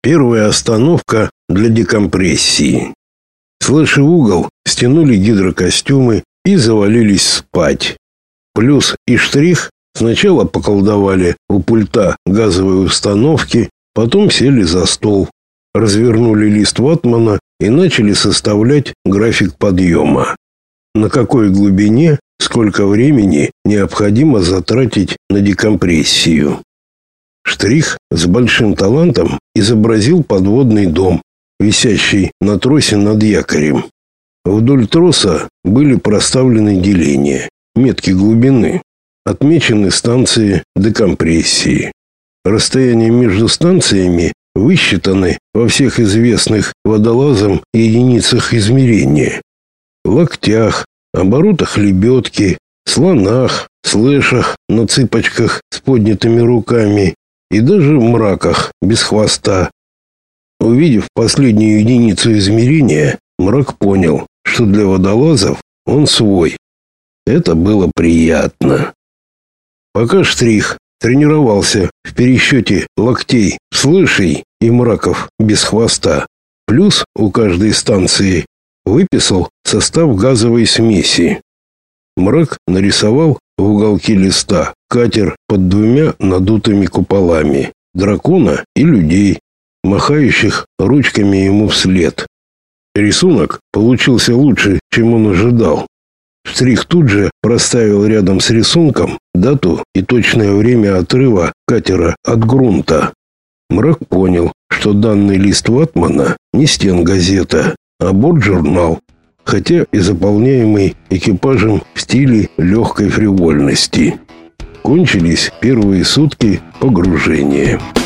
Первая остановка для декомпрессии. Слэш и Угол стянули гидрокостюмы и завалились спать. Плюс и Штрих сначала поколдовали у пульта газовой установки, потом сели за стол, развернули лист ватмана и начали составлять график подъема. На какой глубине, сколько времени необходимо затратить на декомпрессию. Штрих с большим талантом изобразил подводный дом, висящий на тросе над якорем. Вдоль троса были проставлены деления, метки глубины, отмечены станции декомпрессии. Расстояния между станциями высчитаны во всех известных водолазам единицах измерения: локтях, оборотах лебедки, слонах, слэшах на цыпочках с поднятыми руками и даже мраках без хвоста. Увидев последнюю единицу измерения, Мрак понял, что для водолазов он свой. Это было приятно. Пока Штрих тренировался в пересчете локтей, слэшей и мраков без хвоста, плюс у каждой станции выписал состав газовой смеси. Мрак нарисовал в уголке листа катер под двумя надутыми куполами, дракона и людей, махающих ручками ему вслед. Рисунок получился лучше, чем он ожидал. Штрих тут же проставил рядом с рисунком дату и точное время отрыва катера от грунта. Мрак понял, что данный лист ватмана не стенгазета, а бортжурнал, хотя и заполняемый экипажем в стиле легкой фривольности. Кончились первые сутки погружения.